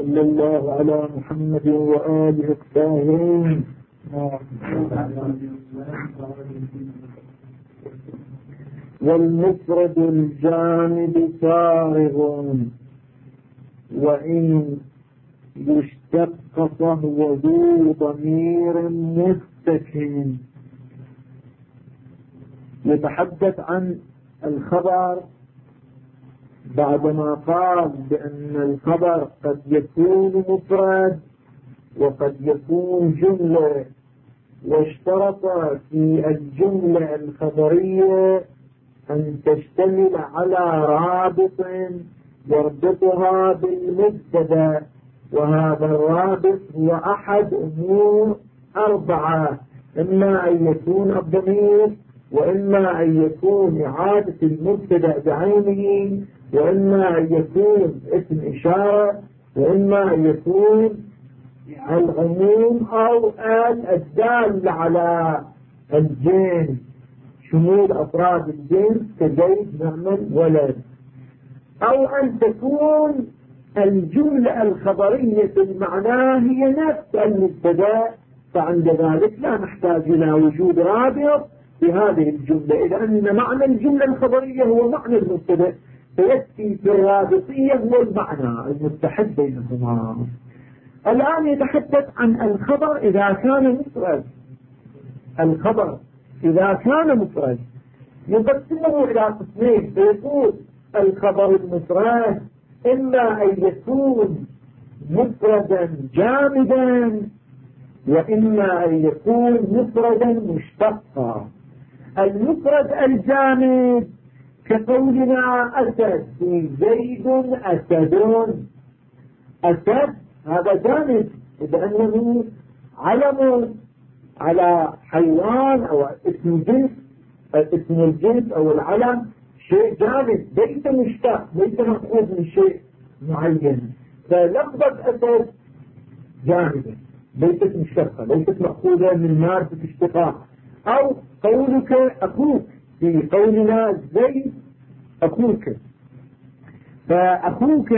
صلى الله على محمد وآله الطاهرين. والمفرد الجامد فارغ وإن يشتق فهو ذو ضمير مستكن. يتحدث عن الخبر بعدما قال بأن الخبر قد يكون مفرد وقد يكون جملة، واشترط في الجملة الخبرية أن تشتمل على رابط يربطها بالمبتدا، وهذا الرابط هو أحد أمور 4: إما أن يكون الضمير، وإما أن يكون إعادة المبتدا بعينه، وإما أن يكون اسم إشارة، وإما أن يكون العموم أو الدال على الجنس، شمول أفراد الجنس كزيد نعمل ولد، أو أن تكون الجملة الخبرية المعنى هي نفس المبتدا، فعند ذلك لا نحتاج إلى وجود رابط في هذه الجملة، إذا أن معنى الجملة الخبرية هو معنى المبتدا، فيكفي في الرابطية هو المعنى المتحد بينهما. الآن يتحدث عن الخبر إذا كان مفرد. الخبر إذا كان مفرد يقسمه إلى قسمين، فيقول الخبر المفرد إما أن يكون مفردا جامدا، وإما أن يكون مفردا مشتقا. المفرد الجامد كقولنا أسد، زيد أسد. أسد هذا جامد لأنه علم على حيوان أو اسم جنس، اسم الجنس أو العلم شيء جامد ليس مشتق، ليس مأخوذ من شيء معين. فلفظة أسد جامدة ليست مشتقة، ليست مأخوذة من مادة اشتقاق. أو قولك أخوك، في قولنا زيد أخوك، فأخوك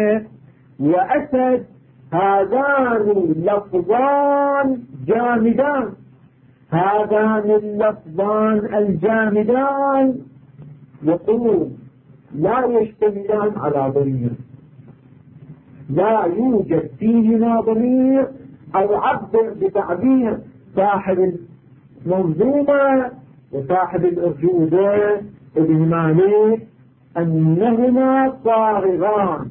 وأسد هذان لفظان جامدان. هذان اللفظان الجامدان يقول لا يشتملان على ضمير، لا يوجد فيهما ضمير، أو عبر بتعبير صاحب المنظومة وصاحب الأرجوزة ابن مالك أنهما صارغان.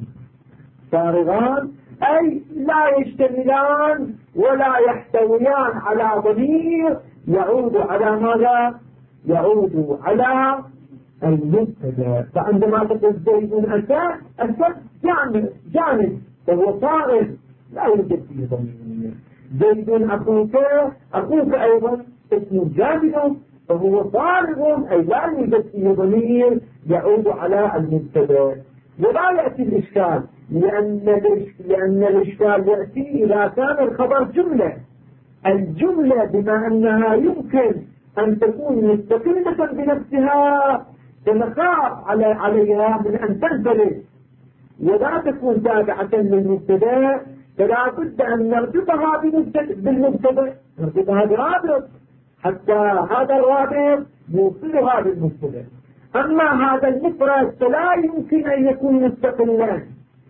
صارغان أي لا يشتملان ولا يحتويان على ضمير يعود على ماذا؟ يعود على المبتدا. فعندما تقول زيد أسد، أسد جامد فهو صارغ لا يوجد فيه ضمير. زيد أخوك، أخوك أيضا اسم جامد فهو صارغ أي لا يوجد فيه ضمير يعود على المبتدا. ولا يأتي الإشكال لأن الإشكال يأتي إذا كان الخبر جملة. الجملة بما أنها يمكن أن تكون مستقلة بنفسها فنخاف عليها من أن تنفلت ولا تكون تابعة للمبتدا، فلا بد أن نربطها بالمبتدا، نربطها برابط حتى هذا الرابط يوصلها بالمبتدا. أما هذا المفرد فلا يمكن أن يكون مستقلا،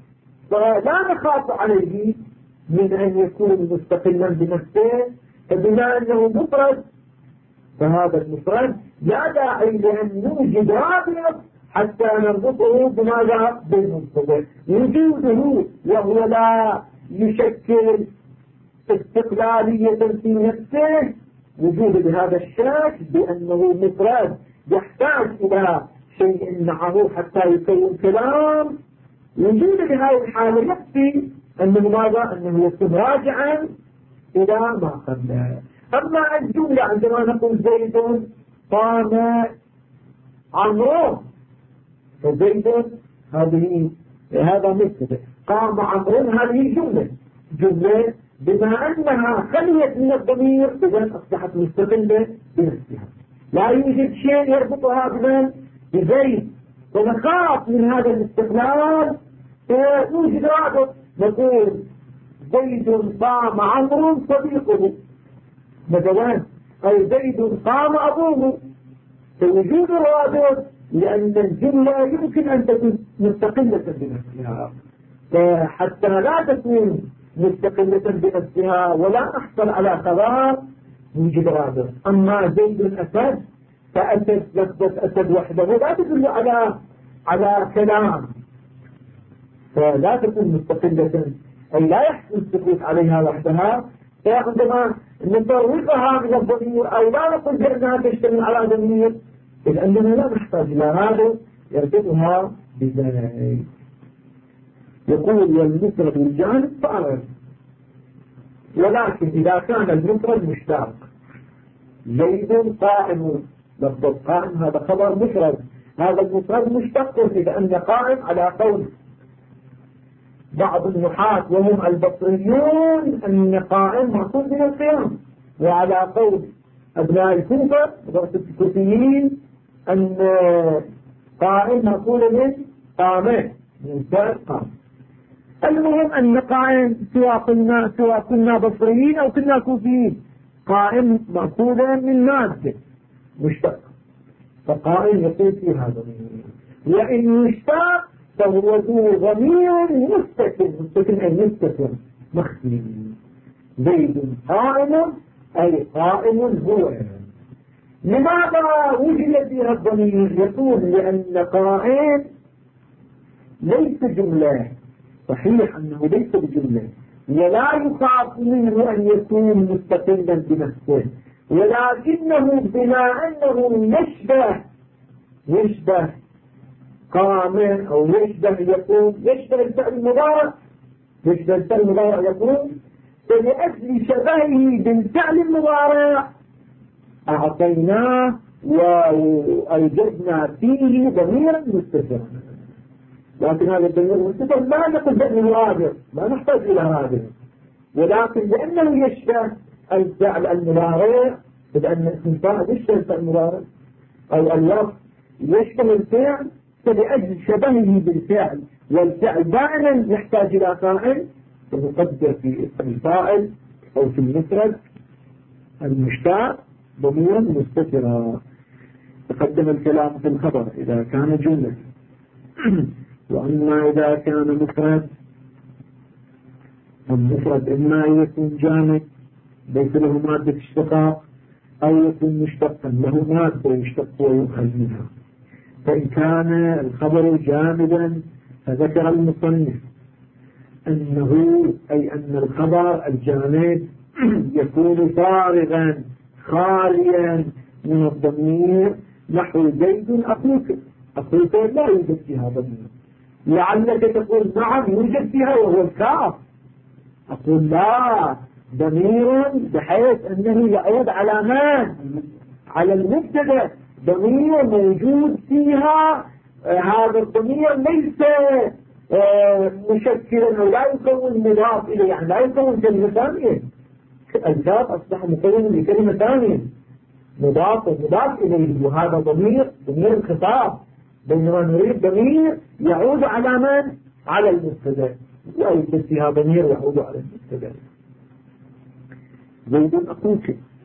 فلا نخاف عليه من أن يكون مستقلا بنفسه، فبما أنه مفرد فهذا المفرد لا داعي لأن نوجد رابط حتى نربطه بماذا؟ بالمبتدا. وجوده وهو لا يشكل استقلالية في نفسه، وجوده بهذا الشكل بأنه مفرد يحتاج إلى شيء معه حتى يكون كلام، وجوده بهذه الحالة يكفي أنه ماذا؟ أنه يكون راجعا إلى ما قبله. أما الجملة عندما نقول زيد قام عمرو، فزيد هذا مبتدا، قام عمرو هذه جملة بما أنها خليت من الضمير إذن أصبحت مستقلة بنفسها، لا يوجد شيء يربطها بزيد، فنخاف من هذا الاستقلال فنوجد رابط نقول زيد قام عمرو صديقه مثلا، أو زيد قام أبوه. فوجود الرابط لأن الجملة يمكن أن تكون مستقلة بنفسها، فحتى لا تكون مستقلة بنفسها ولا نحصل على خبر وجود رابط. أما زيد أسد، فأسد لفظة أسد وحده لا تدل على كلام، فلا تكون مستقلة، أي لا يحصل السكوت عليها وحدها. فعندما نطرقها من الضمير أو لا نقول بأنها تشتمل على ضمير، إذ أننا لا نحتاج إلى هذا يرتبها بذلك. يقول والمفرد الجانب فأرد، ولكن إذا كان المفرد مشتاق، زيد قائم، لفظ قائم هذا خبر مفرد، هذا المفرد مشتق، لأن قائم على قول بعض النحاة وهم البصريون أن قائم مأخوذ من القيام، وعلى قول أبناء الكوفة الكوفيين أن قائم مأخوذ من قامه، من فعل قام. المهم أن قائم سواء كنا بصريين أو كنا كوفيين، قائم مأخوذ من مادة مشتق، فقائم يقول في هذا. وإن يشتق فهو ذو ضمير مستتر أي مستتر مخفي. زيد قائم أي قائم هو. لماذا وجد فيها الضمير؟ يقول لأن قائم ليس جملة، صحيح أنه ليس بجملة، ولا يخاف منه أن يكون مستقلا بنفسه، ولكنه بما أنه يشبه قائم أو يشبه يكون، يشبه الفعل المضارع، يشبه الفعل المضارع يكون، فلأجل شبهه بالفعل المضارع أعطيناه وأوجدنا فيه ضميرا مستترا. لكن هذا الضمير المستتر لا نقول بأنه رابط، لا نحتاج إلى رابط، ولكن لأنه يشبه الفعل المضارع، لأن اسم فاعل يشبه الفعل المضارع أو اللفظ يشبه الفعل، فلأجل شبهه بالفعل، والفعل دائما يحتاج إلى فاعل، فنقدر في اسم الفاعل أو في المفرد المشتاق ضميرا مستترا. تقدم الكلام في الخبر إذا كان جملة. وأما إذا كان مفرد، المفرد إما يكون جامد ليس له مادة اشتقاق، أو يكون مشتقا له مادة يشتق ويؤخذ منها. فإن كان الخبر جامدا فذكر المصنف أنه أي أن الخبر الجامد يكون فارغا خاليا من الضمير، نحو زيد أخوك لا يوجد فيها ضمير. لعلك تقول نعم يوجد فيها وهو الكاف، أقول لا، ضمير بحيث أنه يعود على من؟ على المبتدأ، ضمير موجود فيها. هذا الضمير ليس مشكلا أو لا يكون مضاف إليه، يعني لا يكون كلمة ثانية. الكاف أصبح مكون لكلمة ثانية مضاف إليه، وهذا ضمير الخطاب، بينما نريد ضمير يعود على من؟ على المبتدأ، لا يوجد فيها ضمير يعود على المبتدأ. زيد أخوك.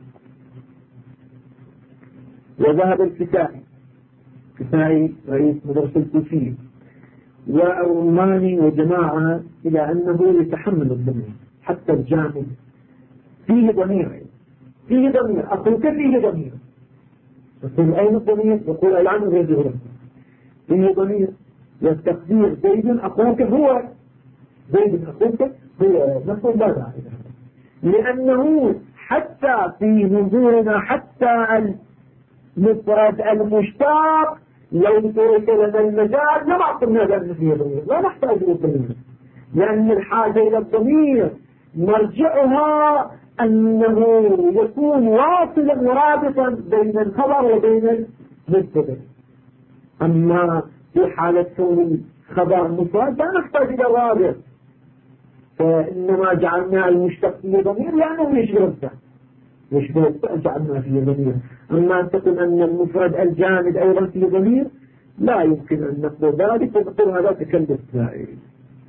وذهب الكسائي رئيس مدرسة الكوفية والرماني وجماعة إلى أنه يتحمل الضمير، حتى الجامد فيه ضمير، أخوك فيه ضمير. يقول أين الضمير؟ يقول الآن غير ظهره فيه ضمير، والتقدير زيد أخوك هو، زيد أخوك هو، نقول لا داعي لأنه حتى في نظورنا حتى المفرد المشتاق لو ترك لنا المجال لما قلنا بأن فيه ضمير، لا نحتاج إلى الضمير، لأن الحاجة إلى الضمير مرجعها أنه يكون واصلا ورابطا بين الخبر وبين المبتدأ. أما في حالة كون خبر مفرد لا نحتاج إلى الرابط، فإنما جعلنا المشتق فيه ضمير لأنه يشبه الفعل جعلنا فيه ضمير. أما أن تقول أن المفرد الجامد أيضا فيه ضمير لا يمكن أن نقول ذلك، ونقول هذا تكلف زائد.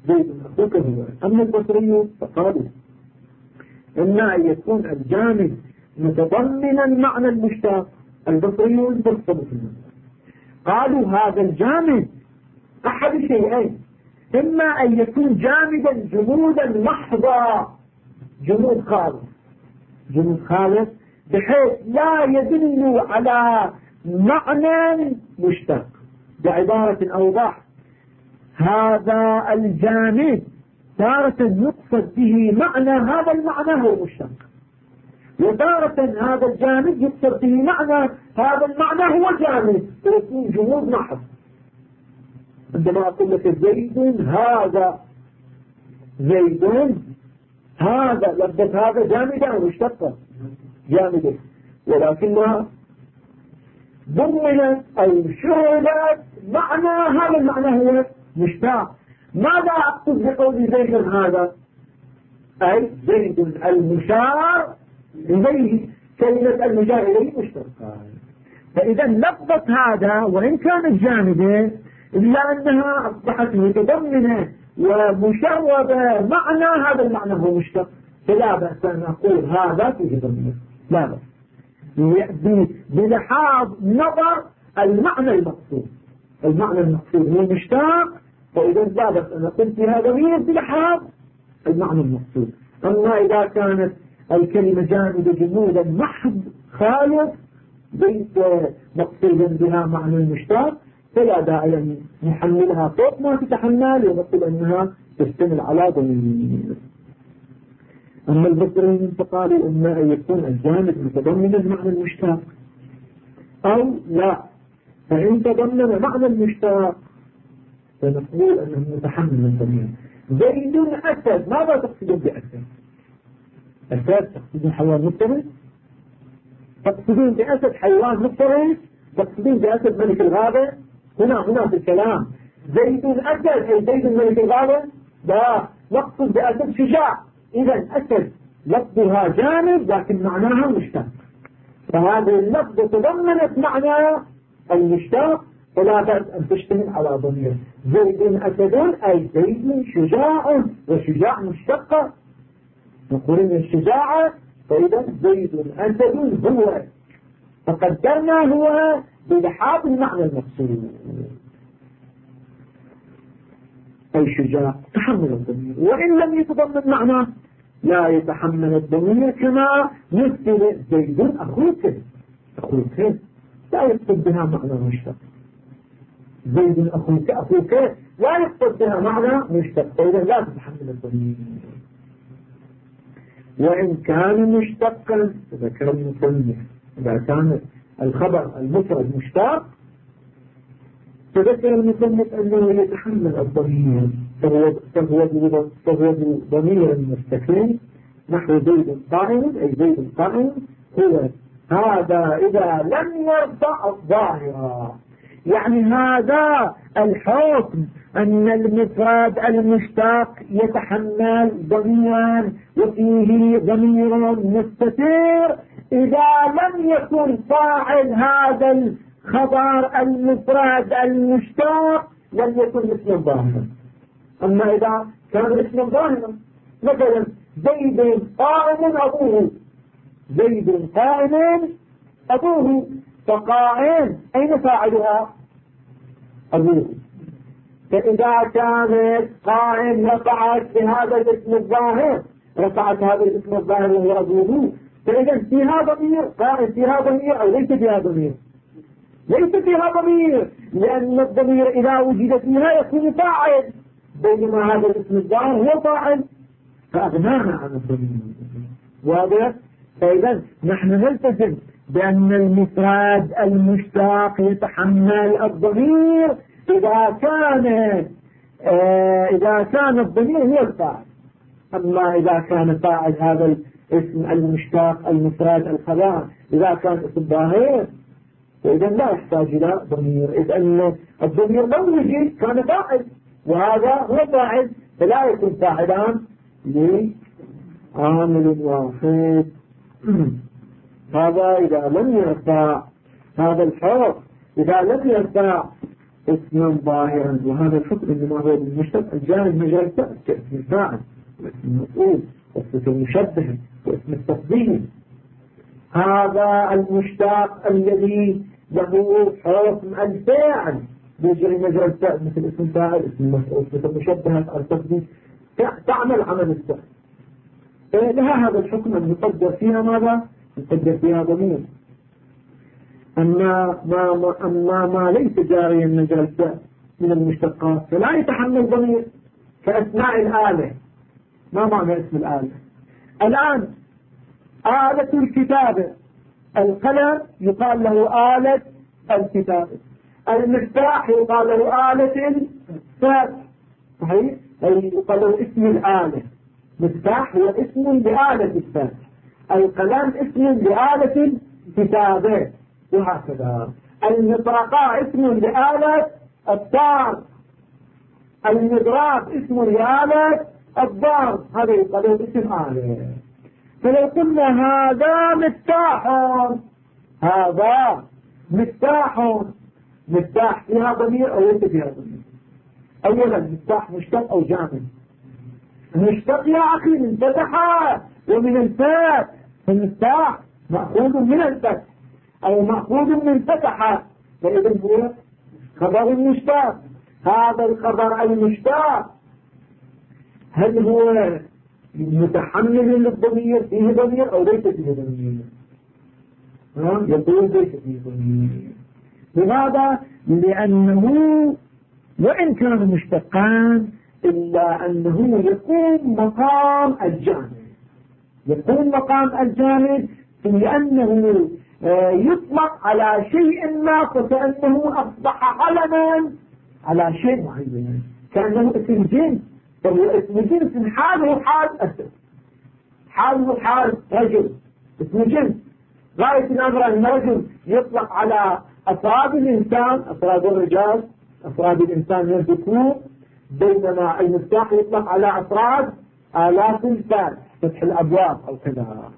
زيد أخوك هو. أما البصريون فقالوا إما أن يكون الجامد متضمنا معنى المشتاق. البصريون فصلوا في المعنى، قالوا هذا الجامد أحد شيئين: إما أن يكون جامدا جمودا محضا، جمود خالص، جمود خالص بحيث لا يدل على معنى مشتق. بعبارة أوضح، هذا الجامد تارة يقصد به معنى، هذا المعنى هو مشتق، وتارة هذا الجامد يقصد به معنى، هذا المعنى هو جامد، فيكون جمود محض. عندما أقول لك زيد هذا، زيد هذا، لفظ هذا جامدا مشتقا جامدا، ولكنها ضمنت أو شعلت معنى، هذا المعنى هو مشتاق. ماذا أقصد بقول زيد هذا؟ أي زيد المشار إليه، كلمة المشار إليه مشتقة. فإذا لفظة هذا وإن كانت جامدة إلا أنها أصبحت متضمنة ومشوبة معنى، هذا المعنى هو مشتق، فلا بأس أن أقول هذا فيه ضمير، لا بأس بلحاظ نظر المعنى المقصود. المعنى المقصود هو مشتاق، فإذا لا بأس أن أقول فيها ضمير بلحاظ المعنى المقصود. أما إذا كانت الكلمة جامدة جمودا محض خالص ليس مقصودا بها معنى المشتاق، فلا داعي أن نحملها فوق ما تتحمل ونقول أنها تشتمل على ضمير. أما البصريين فقالوا إما أن يكون الجامد متضمنا معنى المشتاق أو لا، فإن تضمن معنى المشتاق فنقول أنه متحمل من ضمير. زيد أسد، ماذا تقصدون بأسد؟ أسد تقصدون حيوان مفترس؟ تقصدون بأسد حيوان مفترس؟ تقصدون بأسد ملك الغابة؟ هنا في الكلام زيد أسد أي زيد ملك الغابة؟ لا، نقصد بأسد شجاع. إذا أسد لفظها جامد لكن معناها مشتاق، فهذه اللفظة تضمنت معنى المشتاق، فلا بأس أن تشتمل على ضمير. زيد أسد أي زيد شجاع، وشجاع مشتقة، نقول من الشجاعة، فإذا زيد أسد هو، فقدرنا هو بلحاظ المعنى المقصود أي شجاع تحمل الضمير. وإن لم يتضمن معنى لا يتحمل الضمير، كما مثل زيد أخوك، أخوك لا يقصد بها معنى مشتق. زيد أخوك، أخوك لا يقصد بها معنى مشتق، فإذا لا تتحمل الضمير. وإن كان مشتقا ذكر المصنف، إذا كان الخبر المفرد مشتق فذكر المصنف أنه يتحمل الضمير، فهو ضمير مستقيم نحو زيد قائم، أي زيد قائم هو هذا إذا لم يرفع الظاهرة. يعني هذا الحكم أن المفرد المشتق يتحمل ضميرا وفيه ضمير مستتر إذا لم يكن فاعل هذا الخبر المفرد المشتق لم يكن اسم ظاهرا. أما إذا كان اسم ظاهرا، مثلا زيد قائم أبوه، زيد قائم أبوه، فقائم أين فاعلها؟ أبوه. فإذا كانت قائم رفعت بهذا الاسم الظاهر، رفعت هذا الاسم الظاهر وهو أبوه، فإذا فيها ضمير، قائم فيها ضمير أو ليس فيها ضمير؟ ليس فيها ضمير، لأن الضمير إذا وجد فيها يكون فاعل، بينما هذا الاسم الظاهر هو فاعل فأغنانا عن الضمير. واضح؟ فإذا نحن نلتزم بأن المفرد المشتق يتحمل الضمير إذا كان الضمير هو الفاعل. أما إذا كان فاعل هذا الاسم المشتق المفرد الخبر إذا كان اسم ظاهر فإذا لا يحتاج إلى ضمير، إذ أن الضمير لو وجد كان فاعل، وهذا هو فاعل، فلا يكون فاعلان لعامل واحد. هذا إذا لم يرفع هذا الحرف، إذا لم يرفع اسما ظاهرا، وهذا الحكم إنما هو بالمشتق الجاري مجرى الفعل كاسم الفاعل واسم المفعول واسم المشبه واسم التفضيل. هذا المشتق الذي له حكم الفاعل يجري مجرى الفعل مثل اسم الفاعل اسم المفعول مثل المشبه التفضيل تعمل عمل الفعل، لها هذا الحكم أن يقدر فيها ماذا؟ يقدر فيها ضمير. أما ما ليس جاريا مجرى الفعل من المشتقات فلا يتحمل ضمير كأسماء الآلة. ما معنى اسم الآلة؟ الآن آلة الكتابة القلم يقال له آلة الكتابة، المفتاح يقال له آلة الفتح، صحيح؟ أي يقال له اسم الآلة. مفتاح هو اسم لآلة الفتح، القلم اسم لآلة الكتابة، وهكذا. المطرقة اسم لآلة الضرب، المضراب اسم لآلة الضرب، هذا يقال له اسم آلة. فلو قلنا هذا مفتاح، هذا مفتاح، مفتاح فيها ضمير أو ليس فيها ضمير؟ أولا مفتاح مشتق أو جامع؟ مشتق يا أخي من فتح ومن الفتح، المفتاح مأخوذ من الفتح أو مأخوذ من فتح، فإذا هو خبر المشتق. هذا الخبر المشتق هل هو متحمل للضمير، فيه ضمير أو ليس فيه ضمير؟ يقول ليس فيه ضمير. لماذا؟ لأنه وإن كان مشتقان إلا أنه يقوم مقام الجامع، يقوم مقام الجامع لأنه يطلق على شيء ما فكأنه أصبح علما على شيء معين، كأنه اسم جنس. فهو اسم جنس حاله حال أسد، حاله حال رجل، اسم جنس. غاية الأمر أن الرجل يطلق على أفراد الإنسان، أفراد الرجال، أفراد الإنسان من الذكور، بينما المفتاح يطلق على أفراد آلاف الفاتح، فتح الأبواب أو كذا.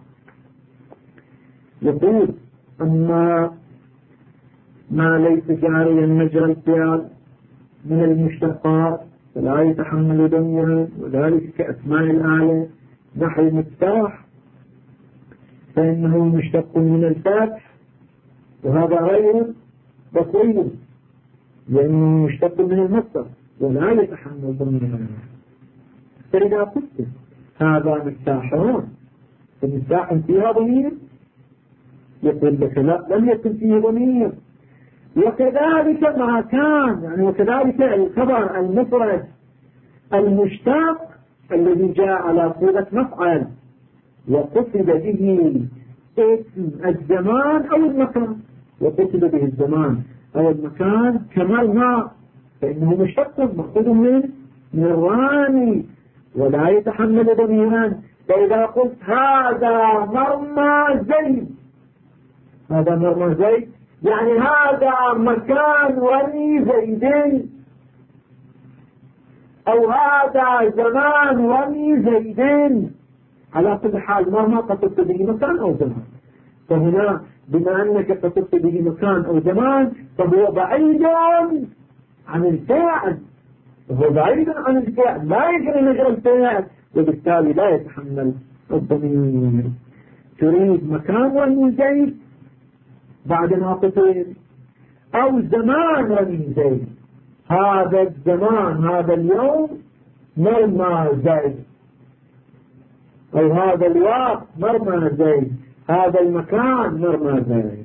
يقول أما ما ليس جاريا مجرى الفعل من المشتقات فلا يتحمل ضميرا، وذلك كأسماء الآلة نحو المفتاح فإنه مشتق من الفتح، وهذا غير بصري لأنه مشتق من المصدر ولا يتحمل ضميرا. فإذا قلت هذا مفتاحان فمفتاح فيها ضمير، يقول لك لا لم يكن فيه ضمير. وكذلك ما كان يعني وكذلك الخبر المفرد المشتق الذي جاء على صيغة مفعل وقصد به اسم الزمان أو المكان، وقصد به الزمان أو المكان كما الماء فإنه مشتق مأخوذ من الراني ولا يتحمل ضميرا. فإذا قلت هذا مرمى زيد، هذا مرمى زيد يعني هذا مكان رمي زيدين، أو هذا زمان رمي زيدين، على كل حال مهما قصدت به مكان أو زمان. فهنا بما أنك قصدت به مكان أو زمان فهو بعيد عن الفاعل، فهو بعيد عن الفاعل لا يجري مجرى الفاعل، وبالتالي لا يتحمل الضمير. تريد مكان رمي زيد بعد ناقتين أو زمان رمي زيد، هذا الزمان هذا اليوم مرمى زيد، أو هذا الوقت مرمى زيد، هذا المكان مرمى زيد.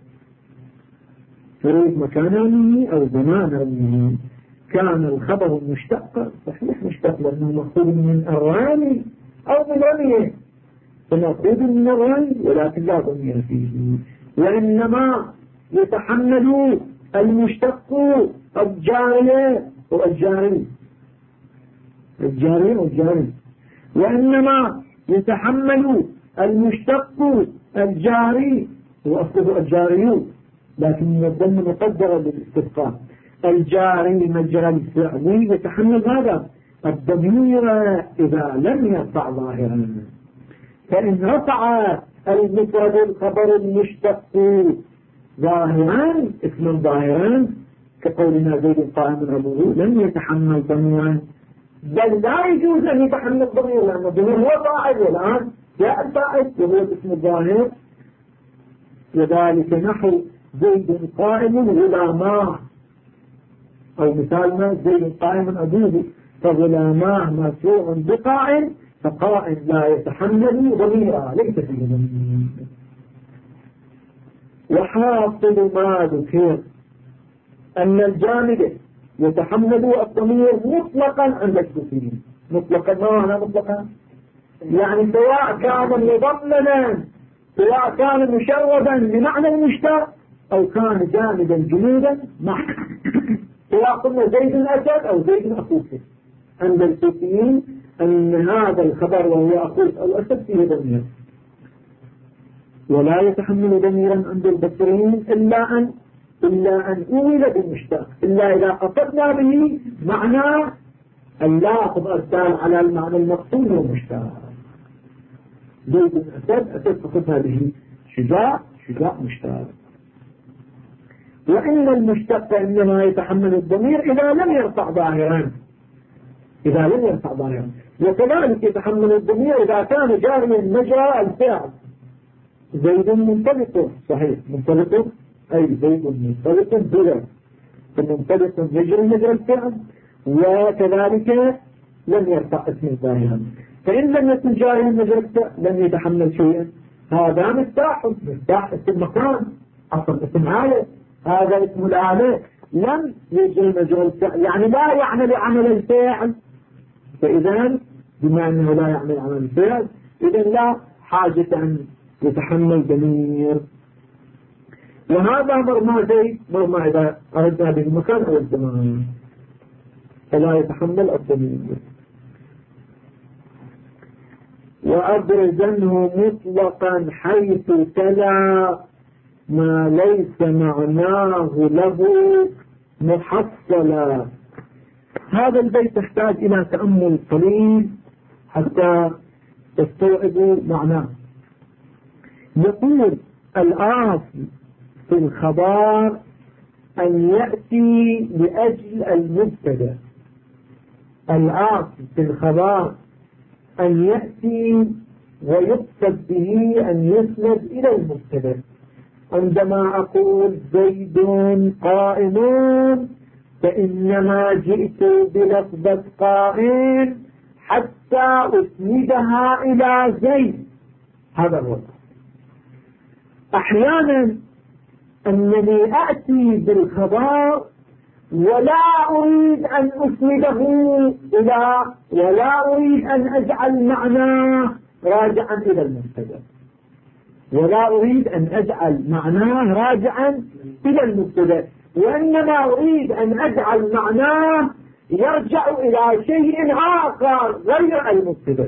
تريد مكان رميه أو زمان رميه. كان الخبر مشتق صحيح مشتق لأنه مأخوذ من الرامي أو من رميه، فمأخوذ من الرمي ولكن لا ضمير فيه، وإنما يتحمل المشتق الجارية والجاري، الجاري والجاري، وإنما يتحمل المشتق الجاري وأصله الجاري لكن الضم مقدرة للاستثقال. الجاري مجرى الفعل يتحمل هذا الضمير إذا لم يرفع ظاهرا، فإن رفع المفرد الخبر المشتق ظاهرا اسما ظاهرا كقولنا زيد قائم أبوه لم يتحمل ضميرا، بل لا يجوز أن يتحمل ضمير، لأن الضمير هو فاعل، والآن جاء الفاعل وهو الاسم الظاهر. وذلك نحو زيد قائم غلاماه، أو مثال ما زيد قائم أبوه فغلاماه مرفوع بقائم، فقائم لا يتحمل ضميرا ليس فيه ضمير. وحاصل ما ذكر أن الجامد يتحمل الضمير مطلقا عند الكوفيين. مطلقا ما معنى مطلقا؟ يعني سواء كان مضمنا، سواء كان مشربا بمعنى المشتق، أو كان جامدا جمودا معه، سواء قلنا زيد أسد أو زيد أخوك. عند الكوفيين أن هذا الخبر وهو أخوك الأسد فيه ضمير، ولا يتحمل ضميرا عند البصريين إلا أن أول بالمشتق، إلا إذا قصدنا به معنى اللافظ الدال على المعنى المقصود والمشتق. زيد أسد قصدها به شجاع مشتق. وإن المشتق إنما يتحمل الضمير إذا لم يرفع ظاهرا، وكذلك يتحمل الضمير إذا كان جاريا مجرى الفعل. زيد منطلق، صحيح منطلق، أي زيد منطلق بلا، فمنطلق يجري مجرى الفعل، وكذلك لم يرفع اسم ظاهرا. فإن لم يكن جاريا مجرى الفعل لم يتحمل شيئا. هذا مفتاح اسم مكان، أصل اسم عالي، هذا اسم الآلة لم يجري مجرى الفعل، يعني لا يعمل عمل الفعل. فإذا بما أنه لا يعمل عمل الفعل، إذا لا حاجة أن يتحمل ضمير. وهذا مرمى زيد، مرمى إذا أردنا به المكان أو الزمان، فلا يتحمل الضمير. وأبرزنه مطلقا حيث تلا ما ليس معناه له محصلا. هذا البيت يحتاج إلى تأمل قليل حتى تستوعبوا معناه. يقول الأصل في الخبر أن يأتي لأجل المبتدأ. الأصل في الخبر أن يأتي ويقصد به أن يسند إلى المبتدأ. عندما أقول زيد قائم فإنما جئت بلفظة قائم حتى أسندها إلى زيد، هذا هو. أحيانا أنني أأتي بالخبر ولا أريد أن أسنده إلى، ولا أريد أن أجعل معناه راجعا إلى المبتدأ، ولا أريد أن أجعل معناه راجعا إلى المبتدأ، وإنما أريد أن أجعل معناه يرجع إلى شيء آخر غير المبتدأ.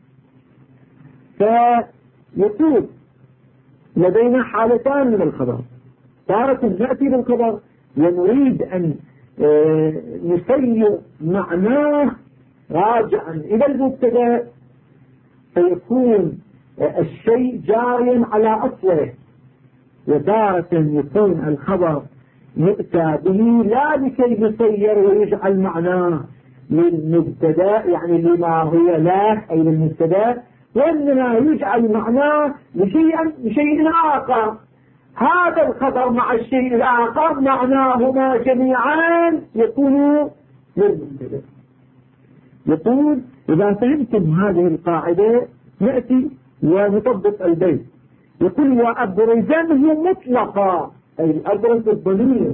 فيكون لدينا حالتان من الخبر. تارة نأتي بالخبر ونريد أن نسير معناه راجعا إلى المبتدأ، فيكون الشيء جاريا على أصله. وتارة يكون الخبر يؤتى به لا لكي يسير ويجعل معناه للمبتدأ، يعني لما هو له أي للمبتدأ، وإنما يجعل معناه لشيء آخر. هذا الخبر مع الشيء الآخر معناهما جميعا يكون للمبتدأ. يقول إذا فهمتم هذه القاعدة نأتي ونطبق البيت. يقول وأبرزنه مطلقا، أي أبرز الضمير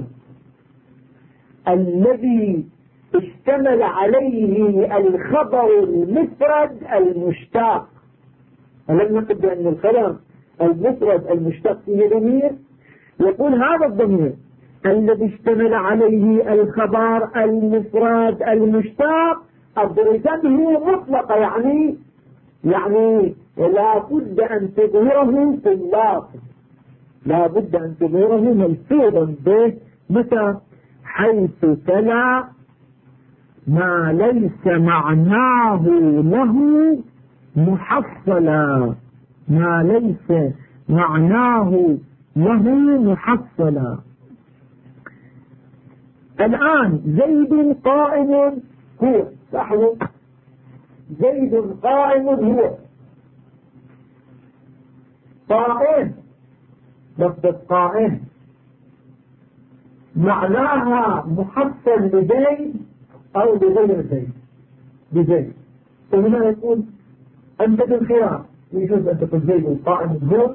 الذي اشتمل عليه الخبر المفرد المشتق. ألم نقل بأن الكلام المفرد المشتق فيه ضمير؟ يقول هذا الضمير الذي اشتمل عليه الخبر المفرد المشتق أبرزنه مطلقا، يعني لا بد أن تظهره في اللافظ، لا بد أن تظهره ملفوظا به. متى؟ حيث تلا ما ليس معناه له محصلا، ما ليس معناه له محصلا. الآن زيد قائم هو، لاحظوا زيد قائم هو قائم. لفظة قائم معناها محصل لزيد أو لغير زيد، بزيد. وهنا يقول أنت بالخيار، يجوز أن تقول زيد قائم هو،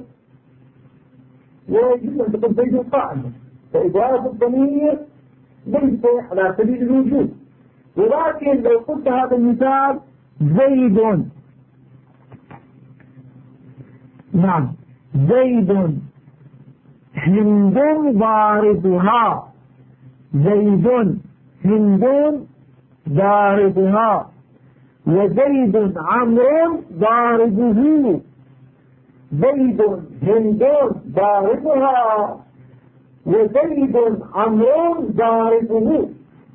ويجوز أن تقول زيد قائم. فإضافة الضمير ليس على سبيل الوجود. ولكن لو قلت هذا المثال زيد، نعم زيد هند ضاربها، زيد هند ضاربها، وزيد عمرو ضاربه، زيد هند ضاربها وزيد عمرو ضاربه.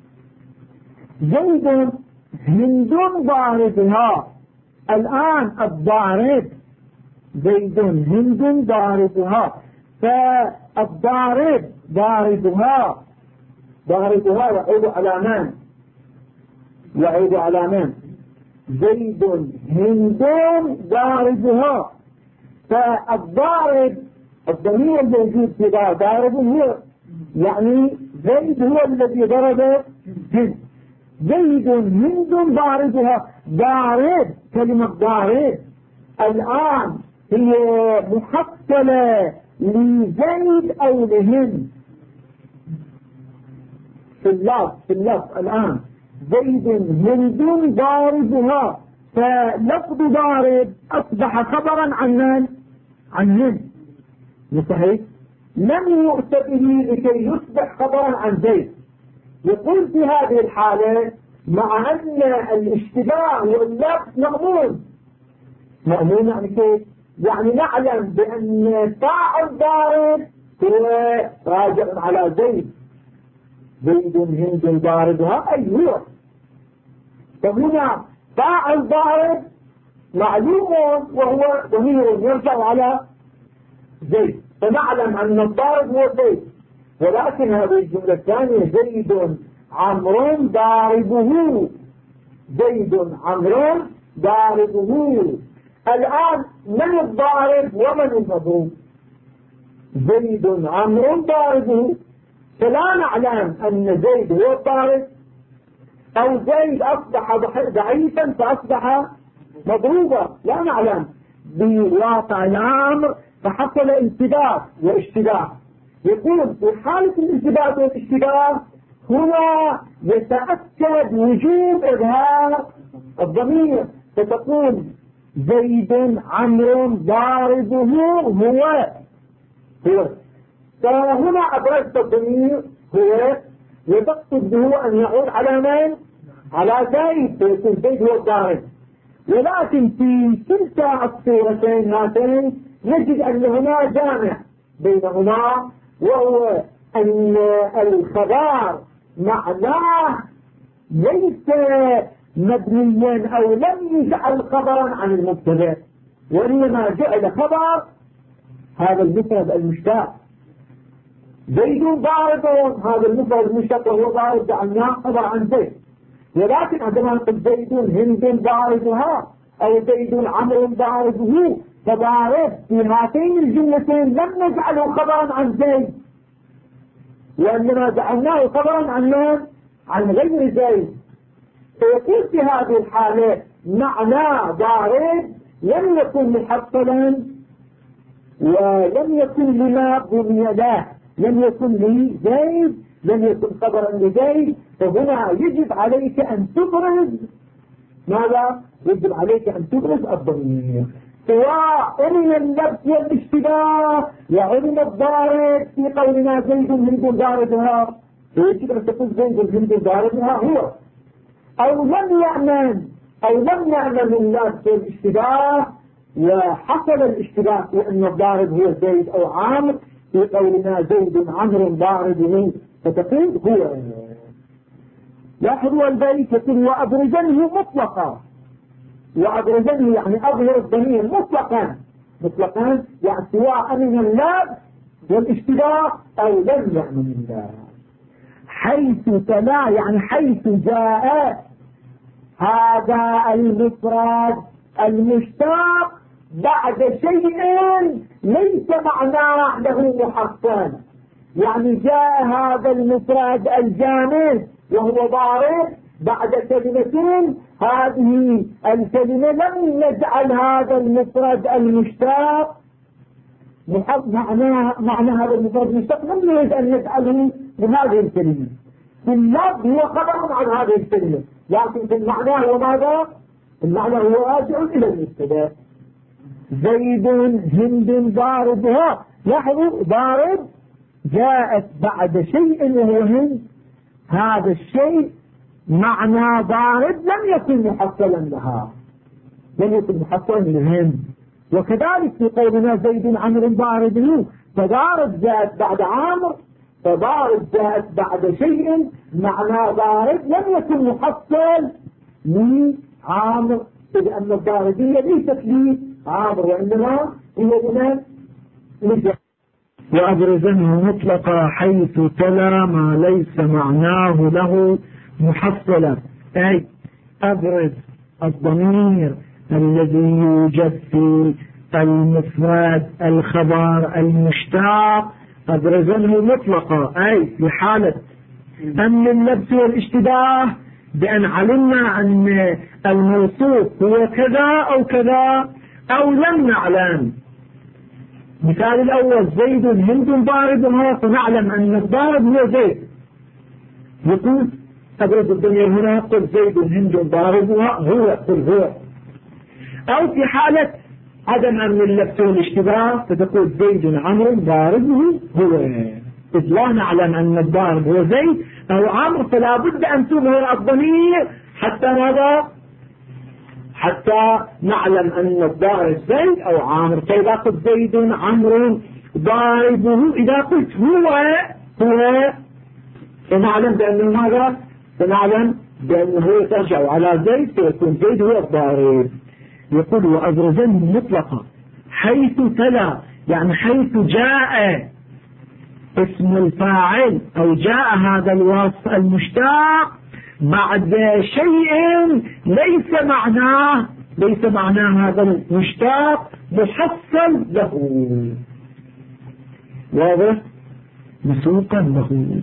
زيد هند ضاربها، الآن الضارب زيد هند ضاربها، فالضارب ضاربها، ضاربها يعود على من؟ يعود على من؟ زيد هند ضاربها. فالضارب الضمير الموجود في ضارب هو يعني زيد هو الذي ضرب هند. زيد هند ضاربها، ضارب كلمة ضارب الآن هي محصلة لزيد أو لهند في اللفظ الآن زيد هند ضاربها، فلفظ ضارب أصبح خبرا عن من؟ عن هند، صحيح؟ لم يؤت به لكي يصبح خبرا عن زيد. يقول في هذه الحالة مع أن الاشتباه واللفظ مأمون يعني كيف؟ يعني نعلم بأن فاعل ضارب هو راجع على زيد، زيد هند ضاربها أي هو. فهنا فاعل ضارب معلوم وهو ضمير يرجع على زيد، فنعلم أن الضارب هو زيد. ولكن هذه الجملة الثانية زيد عمرو ضاربه، زيد عمرو ضاربه. الآن من الضارب ومن المضروب؟ زيد عمرو ضاربه، فلا نعلم أن زيد هو الضارب أو زيد أصبح ضعيفا فأصبح مضروبا، لا نعلم. بواقع الأمر فحصل التباس واشتباه. يقول في حالة الالتباس والاشتباه هنا يتأكد وجوب إظهار الضمير، فتقول زيد عمرو ضاربه هو. فهنا أبرزت الضمير هو، وتقصد به أن يعود على من؟ على زيد، فيكون زيد هو الضارب. ولكن في كلتا الصورتين هاتين نجد أن هنا جامع بينهما، وهو أن الخبر معناه ليس مبنيا أو لم يجعل خبرا عن المبتدا، وإنما جعل خبر هذا المفرد المشتق. زيد ضارب، هذا المفرد المشتق وهو ضارب جعلناه خبر عن زيد. ولكن عندما نقول زيد هند ضاربها أو زيد عمرو ضاربه، فضارب في هاتين الجملتين لم نجعله خبرا عن زيد، وإنما جعلناه خبرا عن من؟ عن غير زيد. فيقول في هذه الحالة معنى ضارب لم يكن محصلا ولم يكن لما بني له، لم يكن لزيد، لم يكن خبرا لزيد. فهنا يجب عليك أن تبرز ماذا؟ يجب عليك أن تبرز الضمير، سواء علم اللبس والاشتباه وعلم الضارب في قولنا زيد هند ضاربها، فيجب أن تقول زيد هند ضاربها هو، أو لم يعمل اللبس والاشتباه وحصل الاشتباه وأن الضارب هو زيد أو عامر في قولنا زيد عمرو ضاربه، فتقول هو. لاحظوا البيت يقول وأبرزنه مطلقا، وأبرزنه يعني أظهر الضمير مطلقا يعني سواء من اللبس والاشتباه أو لم يعمل اللبس. حيث تلا يعني حيث جاء هذا المفرد المشتق بعد شيء ليس معناه له محصل. يعني جاء هذا المفرد الجامد وهو ضارب بعد كلمتين، هذه الكلمة لم نجعل هذا المفرد المشتق معنى هذا المفرد المشتق لم نريد أن نجعله بهذه الكلمة. في اللفظ هو خبر عن هذه الكلمة، لكن في المعنى هو ماذا؟ المعنى هو راجع إلى المبتدا. زيد هند ضاربها. لاحظوا ضارب جاءت بعد شيء وهو هند، هذا الشيء معنى ضارب لم يكن محصلا لها، لم يكن محصلا للهند. وكذلك في قولنا زيد عمرو ضاربه، فضارب جاءت بعد عامر، فضارب جاءت بعد شيء معنى ضارب لم يكن محصل لعامر، إذ أن الضاربية ليست لعامر وإنما هي لمن؟ وأبرزنه مطلقا حيث تلا ما ليس معناه له محصلا. أي أبرز الضمير الذي يوجد في المفرد الخبر المشتق، أبرزنه مطلقا أي في حالة أمن اللبس والاشتباه، بأن علمنا أن الموصوف هو كذا أو كذا أو لم نعلم. مثال الأول زيد هند ضاربها، فنعلم أن الضارب هو زيد، يقول أبرز الضمير هنا قل زيد هند ضاربها هو، قل هو. أو في حالة عدم أمن اللبس والاشتباه فتقول زيد عمرو ضاربه هو، إذ لا نعلم أن الضارب هو زيد أو عمرو، فلا بد أن تظهر الضمير حتى ماذا؟ حتى نعلم أن الضارب زيد أو عامر. فإذا قلت زيد عمرو ضاربه، إذا قلت هو فنعلم بأنه ماذا؟ فنعلم بأنه ترجع على زيد، فيكون زيد هو الضارب. يقول وأبرزنه مطلقا حيث تلا، يعني حيث جاء اسم الفاعل أو جاء هذا الوصف المشتق بعد شيء ليس معناه هذا المشتق محصل له، واضح؟ مسوقا له.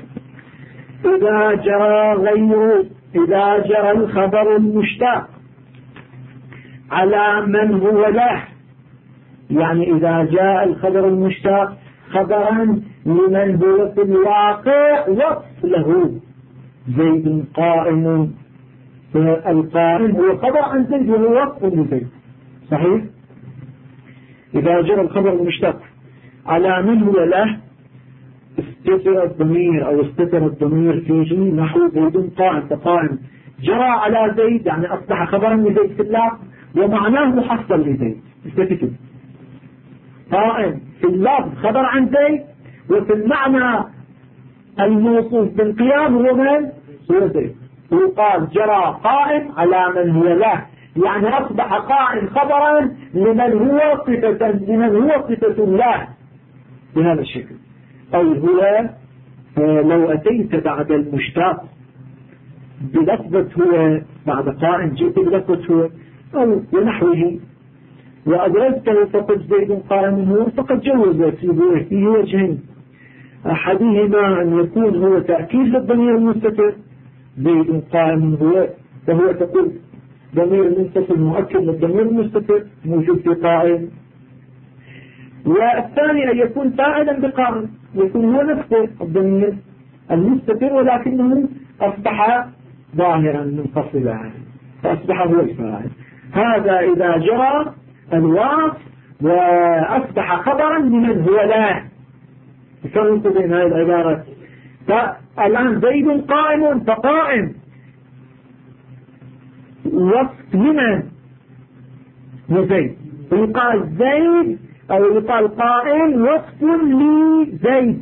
إذا جرى الخبر المشتق على من هو له، يعني إذا جاء الخبر المشتق خبرا لمن هو في الواقع وصف له، زيد قائم، القائم هو خبر عن زيد وهو وصف لزيد، صحيح؟ إذا جرى الخبر المشتق على من هو له استتر الضمير أو استتر الضمير فيه نحو زيد قائم، فقائم جرى على زيد يعني أصبح خبرا لزيد في اللفظ ومعناه محصل لزيد. استتر قائم في اللفظ خبر عن زيد، وفي المعنى الموصوف بالقيام هو من؟ هو زيد. وقال جرى قائم على من هو له، يعني أصبح قائم خبرا لمن هو صفة له بهذا الشكل. أو هو لو أتيت بعد المشتق بلفظة هو بعد قائم جئت بلفظة هو أو ونحوه وأدرجته فقد زيد قائم هو، فقد جوز فيه وجهين، أحدهما أن يكون هو تأكيد للضمير المستتر زيد قائم هو، فهو تقول ضمير المستتر مؤكد للضمير المستتر موجود في قائم. والثاني أن يكون فاعلا بقائم، يكون هو نفسه الضمير المستتر ولكنه أصبح ظاهرا منفصلا فأصبح هو الفاعل. هذا إذا جرى الوصف وأصبح خبرا لمن هو له. فرق بين هذه العبارة. فالآن زيد قائم، فقائم وصف لمن؟ لزيد. ويقال زيد أو يقال قائم وصف لزيد،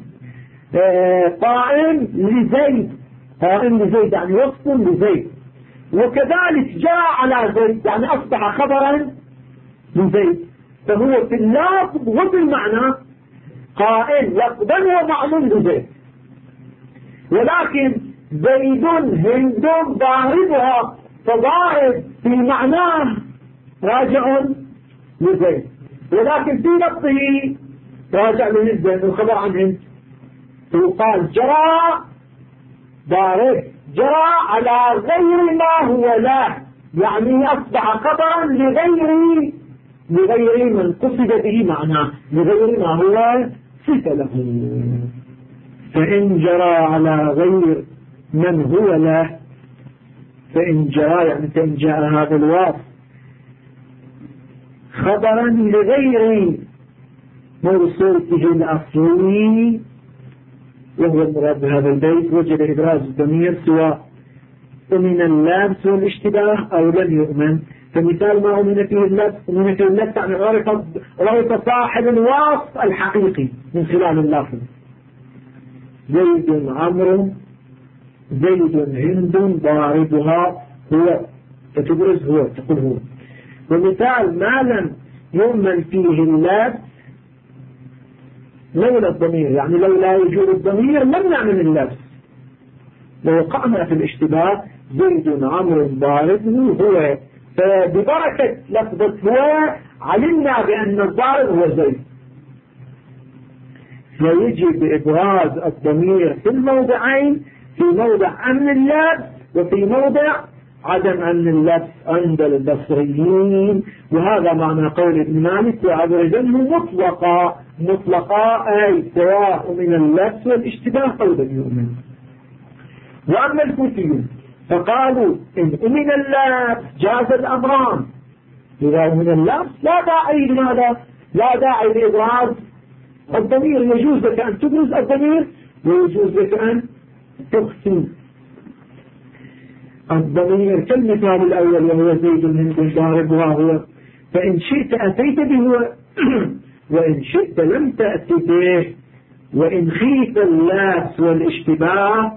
قائم لزيد، قائم لزيد يعني وصف لزيد. وكذلك جاء على زيد يعني أصبح خبرا لزيد، فهو في اللفظ وفي المعنى قائم لفظا ومعنى لزيد. ولكن زيد هند ضاربها، فضارب في معناه راجع لزيد، ولكن في لفظه راجع لهند لأنه الخبر عن هند. يقال جرى ضارب، جرى على غير ما هو له، يعني أصبح خبرا لغير من قصد به معناه، لغير ما هو صفة له. فإن جرى على غير من هو له، فإن جرى يعني فإن جاء هذا الوصف خبرا لغير موصوفه الأصلي وهو المراد بهذا البيت، وجب إبراز الضمير سواء أمن اللبس والاشتباه أو لم يؤمن. فمثال ما أمن فيه اللبس، أمن فيه اللبس يعني عرف صاحب الوصف الحقيقي من خلال اللفظ. زيد عمرو، زيد هند ضاربها، هو فتبرز هو، تقول هو. ومثال ما لم يؤمن فيه اللبس لولا الضمير، يعني لولا وجود الضمير لم نعمل اللبس، لو وقعنا في الاشتباه زيد عمرو ضاربه هو، فببركة لفظة هو علمنا بأن الضارب هو زيد. فيجب إبراز الضمير في الموضعين، في موضع أمن اللبس وفي موضع عدم أمن اللبس عند البصريين. وهذا معنى قول ابن مالك وأبرزنه مطلقا أي سواء من اللبس والاشتباه أو لم يؤمن. وأما الكوفيون فقالوا إن أمن اللبس جاز الأمران، إذا أمن اللبس لا داعي لماذا؟ لا داعي لإبراز الضمير، يجوز لك أن تبرز الضمير ويجوز لك أن تخفي الضمير كالمثال الأول وهو زيد هند ضاربها هو، فإن شئت أتيت به وإن شئت لم تأتي به. وإن خيف اللبس والاشتباه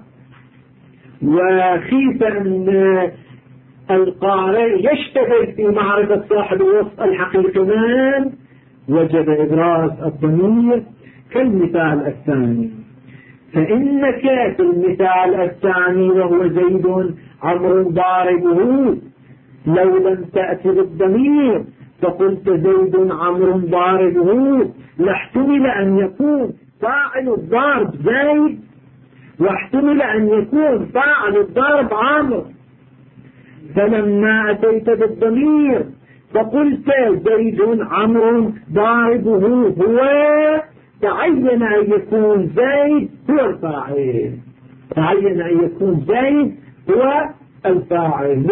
وخيف أن القارئ يشتغل في معرفة صاحب الوصف الحقيقي من وجب إبراز الضمير كالمثال الثاني. فإنك في المثال الثاني وهو زيد عمرو ضاربه لو لم تأتي بالضمير فقلت زيد عمرو ضاربه لاحتمل أن يكون فاعل الضرب زيد واحتمل أن يكون فاعل الضرب عمرو. فلما أتيت بالضمير فقلت زيد عمرو ضاربه هو، تعين أن يكون زيد هو الفاعل، تعين أن يكون زيد هو الفاعل.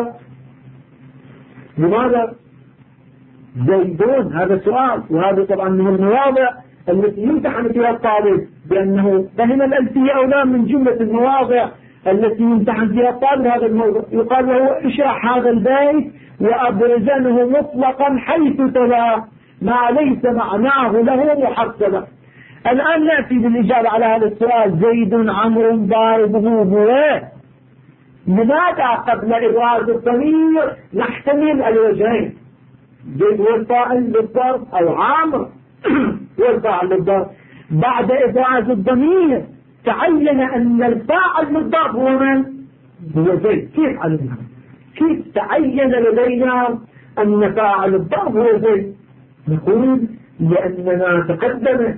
لماذا زيدون؟ هذا سؤال، وهذا طبعا من المواضع التي يمتحن فيها الطالب بأنه فهم الألفية أو لا. من جملة المواضع التي يمتحن فيها الطالب هذا الموضوع، يقال له اشرح هذا البيت وأبرزنه مطلقا حيث تلا ما ليس معناه له محصلا. الآن نأتي بالإجابة على هذا السؤال. زيد عمرو ضاربه هو، لماذا قبل إبراز الضمير نحتمل الوجهين؟ زيد هو الفاعل للضرب أو عمرو هو الفاعل للضرب. بعد إبراز الضمير تعين أن الفاعل للضرب هو من؟ هو زيد. كيف علمنا؟ كيف تعين لدينا أن فاعل الضرب هو زيد؟ نقول لأننا تقدم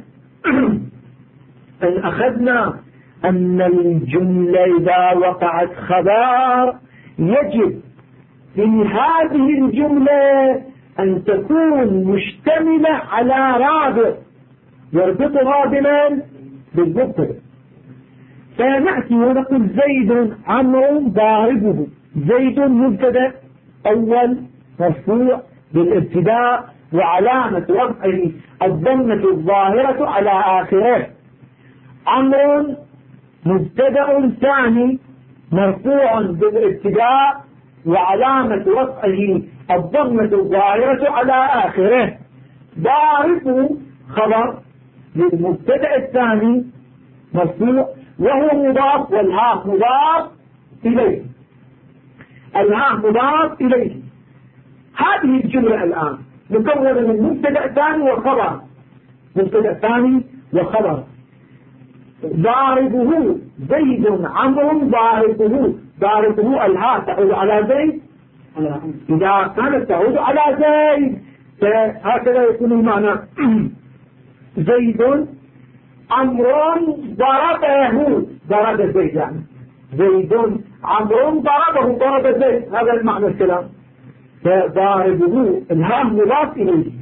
أن أخذنا أن الجملة إذا وقعت خبر يجب في هذه الجملة أن تكون مشتملة على رابط يربطها بمن؟ بالمبتدأ. فنأتي ونقول زيد عمرو ضاربه. زيد مبتدأ أول مرفوع بالابتداء وعلامة رفعه الضمة الظاهرة على آخره. عمرو مبتدأ ثاني مرفوع بالابتداء وعلامة رفعه الضمة الظاهرة على آخره. ضاربه خبر للمبتدأ الثاني مرفوع وهو مضاف والهاء مضاف إليه، الهاء مضاف إليه. هذه الجملة الآن مكونة من مبتدأ ثاني وخبر، مبتدأ ثاني وخبر. ضاربه زيد عمرو ضاربه الهاء تعود على زيد إذا كانت تعود على زيد فهكذا يكون المعنى زيد عمرو ضرب زيد يعني زيد عمرو ضرب زيد هذا المعنى الكلام. فضاربه الهاء مضاف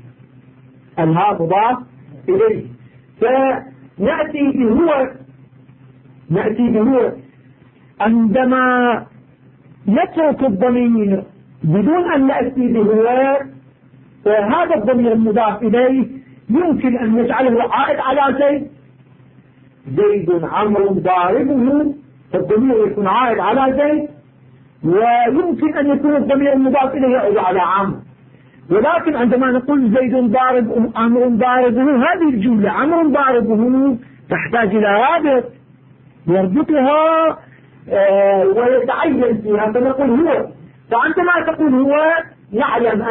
إليه فنأتي بهو عندما نترك الضمير بدون أن نأتي بهو فهذا الضمير المضاف إليه يمكن أن نجعله عائد على زيد عمرو ضاربه فالضمير يكون عائد على زيد ويمكن أن يكون الضمير المضاف إليه يعود على عمرو. ولكن عندما نقول زيد ضارب عمرو ضاربه هذه الجملة عمرو ضاربه تحتاج إلى رابط يربطها ويتعين فيها فنقول هو. فعندما تقول هو نعلم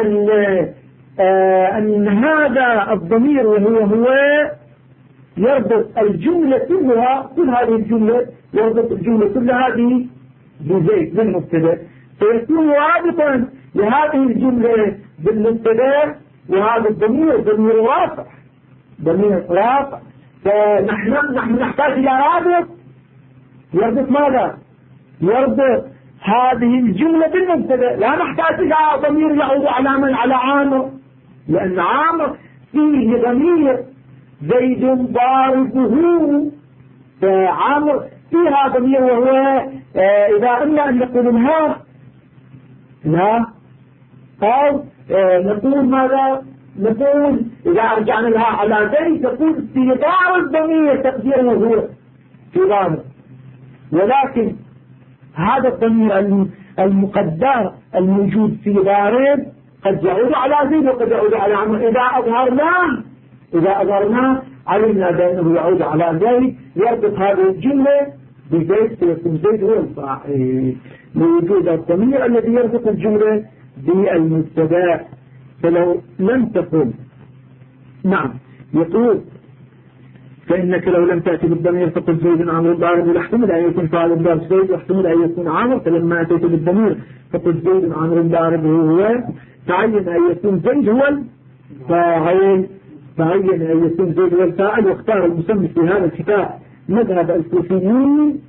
أن هذا الضمير وهو يربط الجملة كلها كل هذه الجملة يربط الجملة كلها بزيد بالمبتدا فيكون رابطا لهذه الجملة بالمبتدا وهذا الضمير ضمير رافع فنحن نحتاج إلى رابط يربط ماذا؟ يربط هذه الجملة بالمبتدا لا نحتاج إلى ضمير يعود على من على عامر لأن عامر فيه ضمير زيد ضاربه فعامر فيها ضمير وهو إذا أردنا أن نقول الها لا أو نقول ماذا نقول إذا رجعنا لها على زيد تقول في ضارب ضمير تقديره هو في ضارب ولكن هذا الضمير المقدر الموجود في ضارب قد يعود على زيد وقد يعود على عمرو إذا أظهرناه علمنا بأنه يعود على زيد يربط هذه الجملة بزيد فيكون زيد هو الفاعل لوجود الضمير الذي يربط الجملة بالمبتدا. فلو لم تقل نعم يقول فإنك لو لم تأتي بالضمير فقل زيد عمرو ضارب ويحتمل أن يكون فاعل ضارب زيد ويحتمل أن يكون عمرو فلما أتيت بالضمير فقل زيد عمرو ضارب هو تعين أن يكون زيد هو الفاعل أن يكون زيد هو الفاعل. واختار المصنف في هذا الكتاب مذهب الكوفيين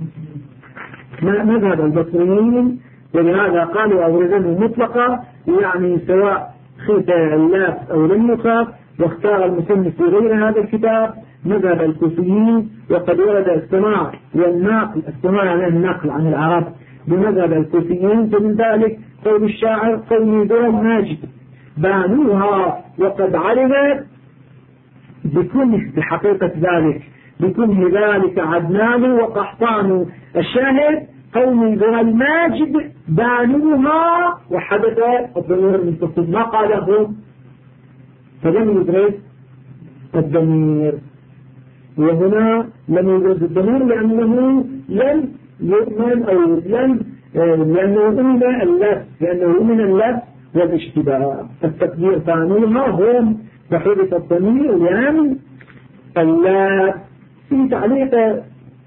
مذهب البصريين ولهذا قالوا أوردنه مطلقة يعني سواء خيط اللاف أو لم يخاف. واختار المصنف في غير هذا الكتاب مذهب الكوفيين وقد ورد السماع والنقل السماع يعني النقل عن العرب بمذهب الكوفيين فمن ذلك قول الشاعر قومي ذو الماجد بانوها وقد علمت بكنه بحقيقة ذلك بكنه ذلك عدنان وقحطان الشاهد قومي ذو الماجد بانوها وحدث الضمير المتصل ما قاله فلم يدرس الضمير وهنا لم يدرس الضمير لأنه لم يؤمن أو لأنه أمن اللف لأنه أمن اللف والاشتباه التقدير ثانيها هم بحدث الضمير لأن اللف. في تعليق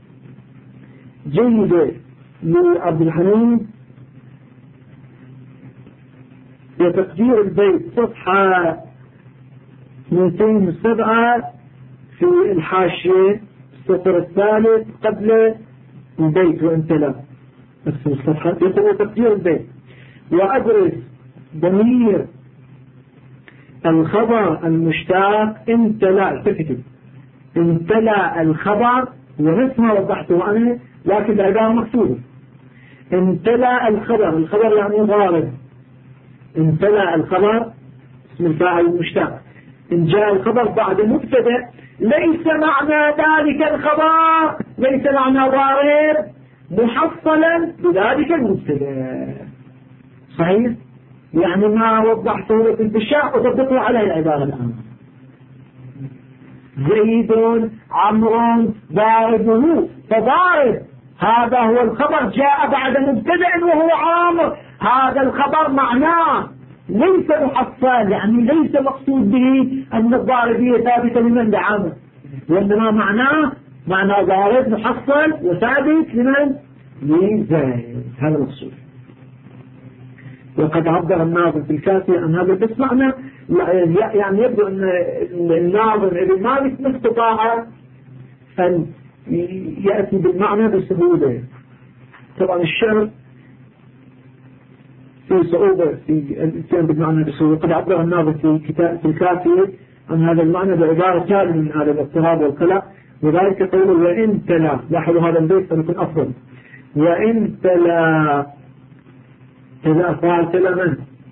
جيد لعبد الحميد وتقدير البيت صفحة 207 في الحاشية السطر الثالث قبل البيت وانتلا الصفحة يقول تقدير البيت وأدرس ضمير الخبر المشتاق امتلأ تكتب امتلأ الخبر ونفس ما وضحته أنا لكن العبارة مكتوبة امتلأ الخبر يعني غارب امتلأ الخبر اسم الفاعل المشتاق إن جاء الخبر بعد مبتدا ليس معنى ذلك الخبر ليس معنى ضارب محصلا بذلك المبتدا صحيح يعني ما وضحته لك البشاء وطبقه على العبارة الآن زيد عمرو ضاربه فضارب هذا هو الخبر جاء بعد مبتدا وهو عامر هذا الخبر معناه ليس محصل يعني ليس مقصود به أن الضاربية ثابتة لمن لعامر وإنما معناه معنى ضارب محصل وثابت لمن؟ لزيد. هذا المقصود. وقد عبر الناظم في الكافية عن هذا، بس معنى يعني يبدو أن الناظم إذا ما بيسمح استطاع أن يأتي بالمعنى بسهولة. طبعا الشعر في صعوبة في الاتيان بالمعنى بسهولة. قد عبر الناظم في الكافية عن هذا المعنى بعبارة كاملة من هذا الاضطراب والقلق، وذلك قوله وإن تلا. لاحظوا هذا البيت فنكون أفضل. وإن تلا إذا فعل تلا من؟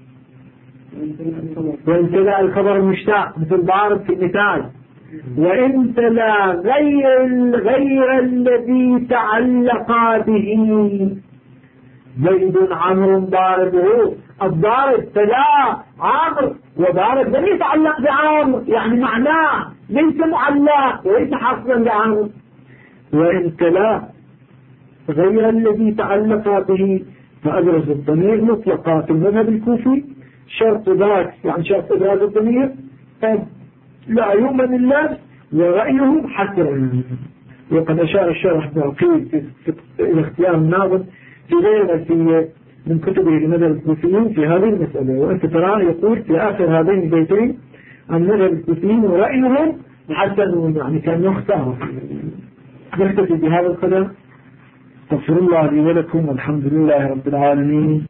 وإن تلا الخبر المشتاق مثل ضارب في المثال. وإن تلا غير الذي تعلق به زيد عمرو ضاربه. الضارب تلا عمرو، وضارب لم يتعلق بعمرو، يعني معناه ليس معلق وليس حاصلا لعمرو. وإن تلا غير الذي تعلق به فأبرز الضمير مطلقا في المذهب الكوفي شرط ذاك، يعني شرط إبراز الضمير لا يؤمن اللبس ورأيه حسرا. وقد أشار الشارح العقيل إلى اختيار الناظم في غير من كتبه لمذهب الكوفيين في هذه المسألة. وأنت تراه يقول في آخر هذين البيتين عن مذهب الكوفيين ورأيهم حسن، يعني كان يختار. نكتفي بهذا القدر. استغفر الله لي ولكم والحمد لله رب العالمين.